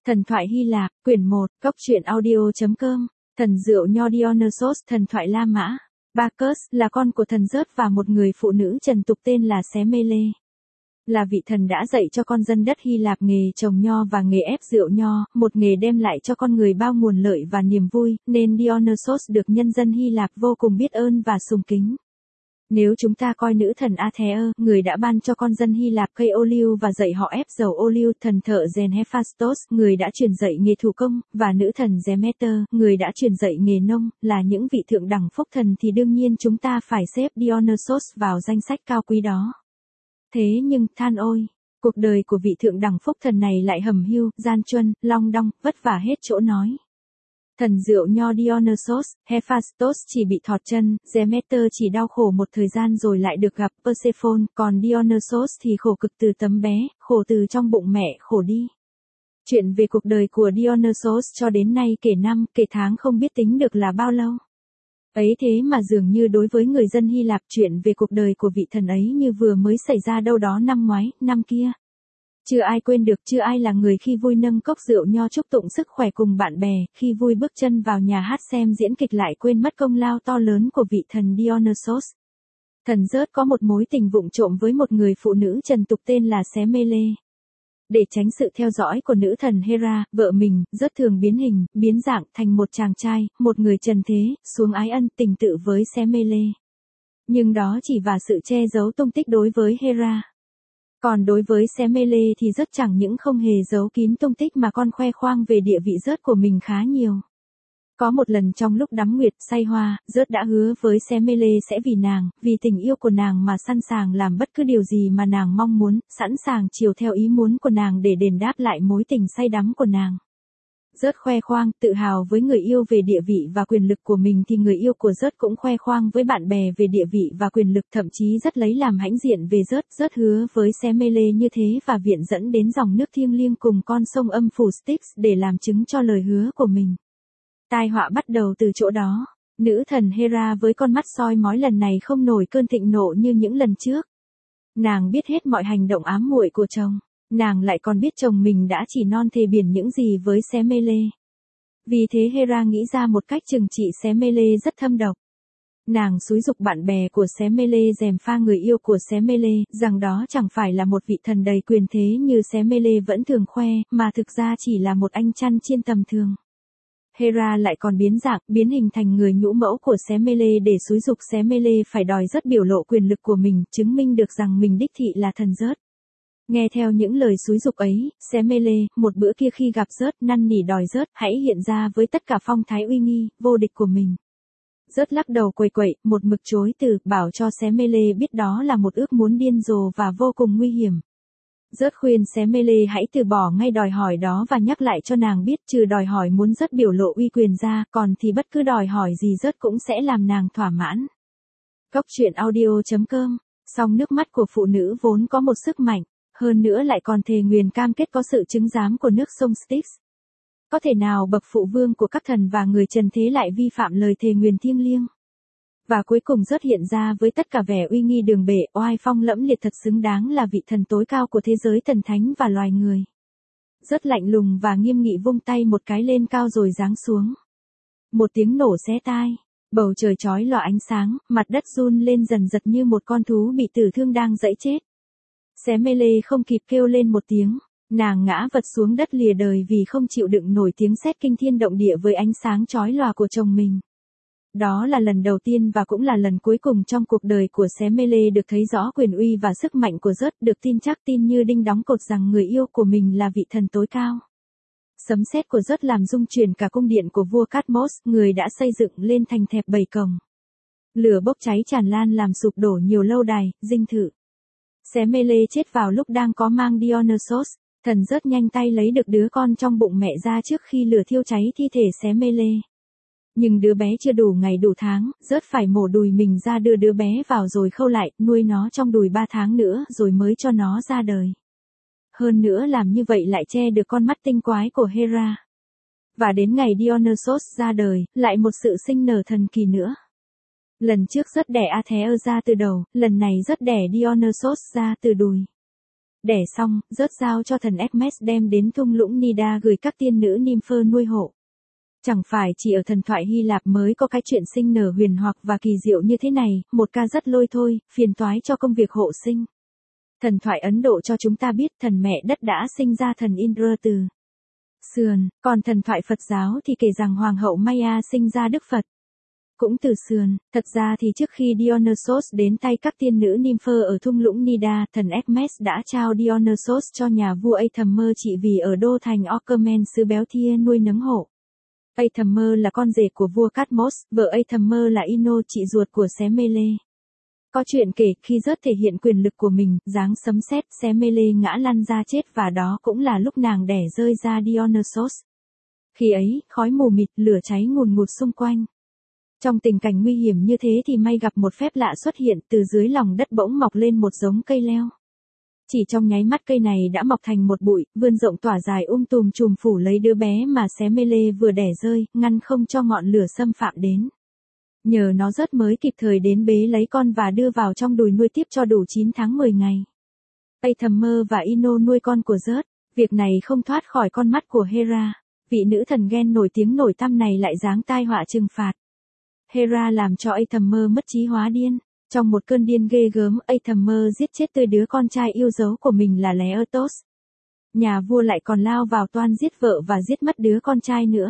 Thần thoại Hy Lạp, quyển 1, Cốc truyện audio.com, thần rượu nho Dionysos, thần thoại La Mã. Bacchus là con của thần Zeus và một người phụ nữ trần tục tên là Semele. Là vị thần đã dạy cho con dân đất Hy Lạp nghề trồng nho và nghề ép rượu nho, một nghề đem lại cho con người bao nguồn lợi và niềm vui, nên Dionysos được nhân dân Hy Lạp vô cùng biết ơn và sùng kính. Nếu chúng ta coi nữ thần Athea, người đã ban cho con dân Hy Lạp cây ô liu và dạy họ ép dầu ô liu, thần thợ rèn Hephaestus, người đã truyền dạy nghề thủ công, và nữ thần Demeter, người đã truyền dạy nghề nông, là những vị thượng đẳng phúc thần thì đương nhiên chúng ta phải xếp Dionysos vào danh sách cao quý đó. Thế nhưng, than ôi, cuộc đời của vị thượng đẳng phúc thần này lại hầm hưu, gian truân, long đong, vất vả hết chỗ nói. Thần rượu nho Dionysos, Hephaestus chỉ bị thọt chân, Demeter chỉ đau khổ một thời gian rồi lại được gặp Persephone, còn Dionysos thì khổ cực từ tấm bé, khổ từ trong bụng mẹ khổ đi. Chuyện về cuộc đời của Dionysos cho đến nay kể năm, kể tháng không biết tính được là bao lâu. Ấy thế mà dường như đối với người dân Hy Lạp, chuyện về cuộc đời của vị thần ấy như vừa mới xảy ra đâu đó năm ngoái, năm kia. Chưa ai quên được, chưa ai là người khi vui nâng cốc rượu nho chúc tụng sức khỏe cùng bạn bè, khi vui bước chân vào nhà hát xem diễn kịch lại quên mất công lao to lớn của vị thần Dionysos. Thần Zeus có một mối tình vụng trộm với một người phụ nữ trần tục tên là Semele. Để tránh sự theo dõi của nữ thần Hera, vợ mình, Zeus thường biến hình, biến dạng thành một chàng trai, một người trần thế, xuống ái ân tình tự với Semele. Nhưng đó chỉ là sự che giấu tung tích đối với Hera. Còn đối với Semele thì rất chẳng những không hề giấu kín tung tích mà còn khoe khoang về địa vị Zeus của mình khá nhiều. Có một lần trong lúc đắm nguyệt say hoa, Zeus đã hứa với Semele sẽ vì nàng, vì tình yêu của nàng mà sẵn sàng làm bất cứ điều gì mà nàng mong muốn, sẵn sàng chiều theo ý muốn của nàng để đền đáp lại mối tình say đắm của nàng. Zeus khoe khoang, tự hào với người yêu về địa vị và quyền lực của mình thì người yêu của Zeus cũng khoe khoang với bạn bè về địa vị và quyền lực, thậm chí rất lấy làm hãnh diện về Zeus. Zeus hứa với Semele như thế và viện dẫn đến dòng nước thiêng liêng cùng con sông âm phủ Styx để làm chứng cho lời hứa của mình. Tai họa bắt đầu từ chỗ đó. Nữ thần Hera với con mắt soi mói lần này không nổi cơn thịnh nộ như những lần trước. Nàng biết hết mọi hành động ám muội của chồng. Nàng lại còn biết chồng mình đã chỉ non thề biển những gì với Semele. Vì thế Hera nghĩ ra một cách trừng trị Semele rất thâm độc. Nàng xúi giục bạn bè của Semele gièm pha người yêu của Semele, rằng đó chẳng phải là một vị thần đầy quyền thế như Semele vẫn thường khoe, mà thực ra chỉ là một anh chăn chiên tầm thường. Hera lại còn biến dạng, biến hình thành người nhũ mẫu của Semele để xúi giục Semele phải đòi Zeus biểu lộ quyền lực của mình, chứng minh được rằng mình đích thị là thần Zeus. Nghe theo những lời xúi giục ấy, Semele, một bữa kia khi gặp Zeus, năn nỉ đòi Zeus hãy hiện ra với tất cả phong thái uy nghi, vô địch của mình. Zeus lắc đầu quầy quậy, một mực chối từ, bảo cho Semele biết đó là một ước muốn điên rồ và vô cùng nguy hiểm. Zeus khuyên Semele hãy từ bỏ ngay đòi hỏi đó và nhắc lại cho nàng biết trừ đòi hỏi muốn Zeus biểu lộ uy quyền ra, còn thì bất cứ đòi hỏi gì Zeus cũng sẽ làm nàng thỏa mãn. Cốc truyện audio.com. Song nước mắt của phụ nữ vốn có một sức mạnh, hơn nữa lại còn thề nguyền cam kết có sự chứng giám của nước sông Styx. Có thể nào bậc phụ vương của các thần và người trần thế lại vi phạm lời thề nguyền thiêng liêng? Và cuối cùng Zeus hiện ra với tất cả vẻ uy nghi đường bệ, oai phong lẫm liệt, thật xứng đáng là vị thần tối cao của thế giới thần thánh và loài người. Zeus lạnh lùng và nghiêm nghị vung tay một cái lên cao rồi giáng xuống. Một tiếng nổ xé tai, bầu trời chói lòa ánh sáng, mặt đất run lên dần dật như một con thú bị tử thương đang giãy chết. Semele không kịp kêu lên một tiếng, nàng ngã vật xuống đất lìa đời vì không chịu đựng nổi tiếng sét kinh thiên động địa với ánh sáng chói lòa của chồng mình. Đó là lần đầu tiên và cũng là lần cuối cùng trong cuộc đời của Semele được thấy rõ quyền uy và sức mạnh của Zeus, được tin chắc tin như đinh đóng cột rằng người yêu của mình là vị thần tối cao. Sấm sét của Zeus làm rung chuyển cả cung điện của vua Cadmos, người đã xây dựng lên thành thẹp 7 cổng. Lửa bốc cháy tràn lan làm sụp đổ nhiều lâu đài, dinh thự. Semele chết vào lúc đang có mang Dionysos. Thần Zeus nhanh tay lấy được đứa con trong bụng mẹ ra trước khi lửa thiêu cháy thi thể Semele. Nhưng đứa bé chưa đủ ngày đủ tháng, Zeus phải mổ đùi mình ra đưa đứa bé vào rồi khâu lại, nuôi nó trong đùi 3 tháng nữa rồi mới cho nó ra đời. Hơn nữa làm như vậy lại che được con mắt tinh quái của Hera. Và đến ngày Dionysos ra đời, lại một sự sinh nở thần kỳ nữa. Lần trước Zeus đẻ Athea ra từ đầu, lần này Zeus đẻ Dionysos ra từ đùi. Đẻ xong, rớt giao cho thần Hermes đem đến thung lũng Nida gửi các tiên nữ Nympher nuôi hộ. Chẳng phải chỉ ở thần thoại Hy Lạp mới có cái chuyện sinh nở huyền hoặc và kỳ diệu như thế này, một ca rất lôi thôi, phiền toái cho công việc hộ sinh. Thần thoại Ấn Độ cho chúng ta biết thần mẹ đất đã sinh ra thần Indra từ sườn, còn thần thoại Phật giáo thì kể rằng Hoàng hậu Maya sinh ra Đức Phật cũng từ sườn. Thật ra thì trước khi Dionysos đến tay các tiên nữ Nympher ở thung lũng Nida, thần Hermes đã trao Dionysos cho nhà vua Aethamer trị vì ở đô thành Orchomen xứ Béo Thia nuôi nấng hộ. Aethamer là con rể của vua Cadmos, vợ Aethamer là Ino, chị ruột của Semele. Có chuyện kể khi Zeus thể hiện quyền lực của mình, giáng sấm sét, Semele ngã lăn ra chết và đó cũng là lúc nàng đẻ rơi ra Dionysos. Khi ấy, khói mù mịt, lửa cháy ngùn ngụt xung quanh. Trong tình cảnh nguy hiểm như thế thì may gặp một phép lạ xuất hiện, từ dưới lòng đất bỗng mọc lên một giống cây leo. Chỉ trong nháy mắt cây này đã mọc thành một bụi, vươn rộng tỏa dài tùm trùm phủ lấy đứa bé mà Semele vừa đẻ rơi, ngăn không cho ngọn lửa xâm phạm đến. Nhờ nó rất mới kịp thời đến bế lấy con và đưa vào trong đùi nuôi tiếp cho đủ 9 tháng 10 ngày. Aethamer và Ino nuôi con của Zeus, việc này không thoát khỏi con mắt của Hera. Vị nữ thần ghen nổi tiếng nổi tăm này lại giáng tai họa trừng phạt. Hera làm cho Aethamer mất trí hóa điên. Trong một cơn điên ghê gớm, Aethamer giết chết tươi đứa con trai yêu dấu của mình là Laertos. Nhà vua lại còn lao vào toan giết vợ và giết mất đứa con trai nữa.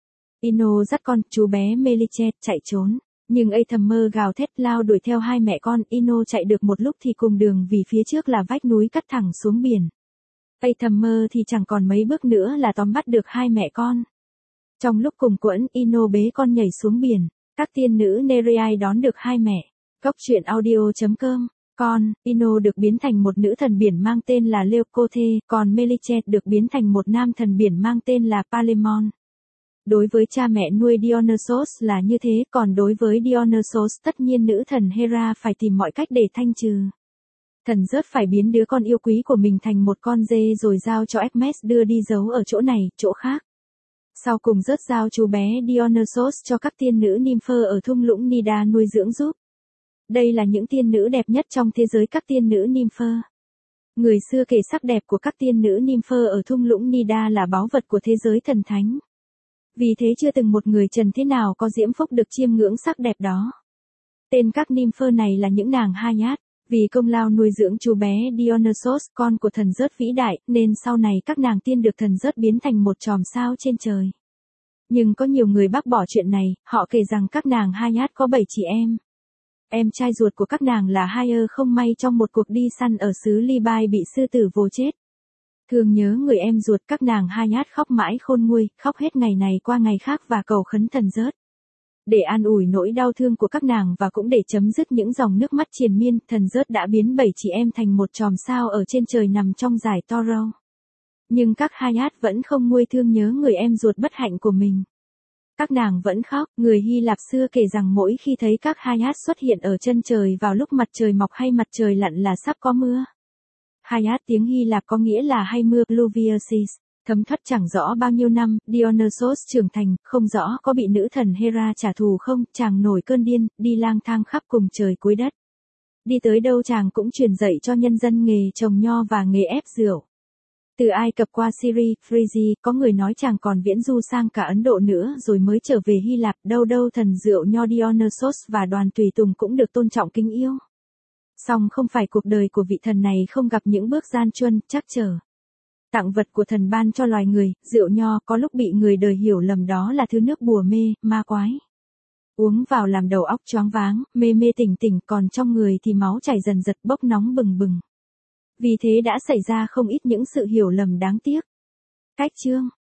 Ino dắt con, chú bé Melichet, chạy trốn. Nhưng Aethamer gào thét lao đuổi theo hai mẹ con. Ino chạy được một lúc thì cùng đường vì phía trước là vách núi cắt thẳng xuống biển. Aethamer thì chẳng còn mấy bước nữa là tóm bắt được hai mẹ con. Trong lúc cùng quẫn, Ino bế con nhảy xuống biển. Các tiên nữ Nereid đón được hai mẹ. Góc truyện audio.com. Con, Ino được biến thành một nữ thần biển mang tên là Leucothe, còn Melichet được biến thành một nam thần biển mang tên là Palemon. Đối với cha mẹ nuôi Dionysos là như thế, còn đối với Dionysos tất nhiên nữ thần Hera phải tìm mọi cách để thanh trừ. Thần Zeus phải biến đứa con yêu quý của mình thành một con dê rồi giao cho Hermes đưa đi giấu ở chỗ này, chỗ khác. Sau cùng Zeus giao chú bé Dionysos cho các tiên nữ Nympher ở thung lũng Nida nuôi dưỡng giúp. Đây là những tiên nữ đẹp nhất trong thế giới các tiên nữ Nympher. Người xưa kể sắc đẹp của các tiên nữ Nympher ở thung lũng Nida là báu vật của thế giới thần thánh. Vì thế chưa từng một người trần thế nào có diễm phúc được chiêm ngưỡng sắc đẹp đó. Tên các Nympher này là những nàng Haiat. Vì công lao nuôi dưỡng chú bé Dionysos, con của thần Zeus vĩ đại, nên sau này các nàng tiên được thần Zeus biến thành một chòm sao trên trời. Nhưng có nhiều người bác bỏ chuyện này, họ kể rằng các nàng Haiat có 7 chị em. Em trai ruột của các nàng là Haier không may trong một cuộc đi săn ở xứ Libai bị sư tử vồ chết. Thương nhớ người em ruột, các nàng Haiat khóc mãi khôn nguôi, khóc hết ngày này qua ngày khác và cầu khấn thần Zeus. Để an ủi nỗi đau thương của các nàng và cũng để chấm dứt những dòng nước mắt triền miên, thần Zeus đã biến 7 chị em thành một chòm sao ở trên trời nằm trong dải Taurus. Nhưng các Haiat vẫn không nguôi thương nhớ người em ruột bất hạnh của mình. Các nàng vẫn khóc. Người Hy Lạp xưa kể rằng mỗi khi thấy các Haiat xuất hiện ở chân trời vào lúc mặt trời mọc hay mặt trời lặn là sắp có mưa. Haiat tiếng Hy Lạp có nghĩa là hay mưa, pluviosis. Thấm thoát chẳng rõ bao nhiêu năm, Dionysos trưởng thành, không rõ có bị nữ thần Hera trả thù không, chàng nổi cơn điên, đi lang thang khắp cùng trời cuối đất. Đi tới đâu chàng cũng truyền dạy cho nhân dân nghề trồng nho và nghề ép rượu. Từ Ai Cập qua Syria, Phrygia, có người nói chàng còn viễn du sang cả Ấn Độ nữa rồi mới trở về Hy Lạp, đâu đâu thần rượu nho Dionysos và đoàn tùy tùng cũng được tôn trọng kính yêu. Song không phải cuộc đời của vị thần này không gặp những bước gian truân, trắc trở. Tặng vật của thần ban cho loài người, rượu nho có lúc bị người đời hiểu lầm đó là thứ nước bùa mê, ma quái. Uống vào làm đầu óc choáng váng, mê mê tỉnh tỉnh, còn trong người thì máu chảy dần dật bốc nóng bừng bừng. Vì thế đã xảy ra không ít những sự hiểu lầm đáng tiếc. Cách chương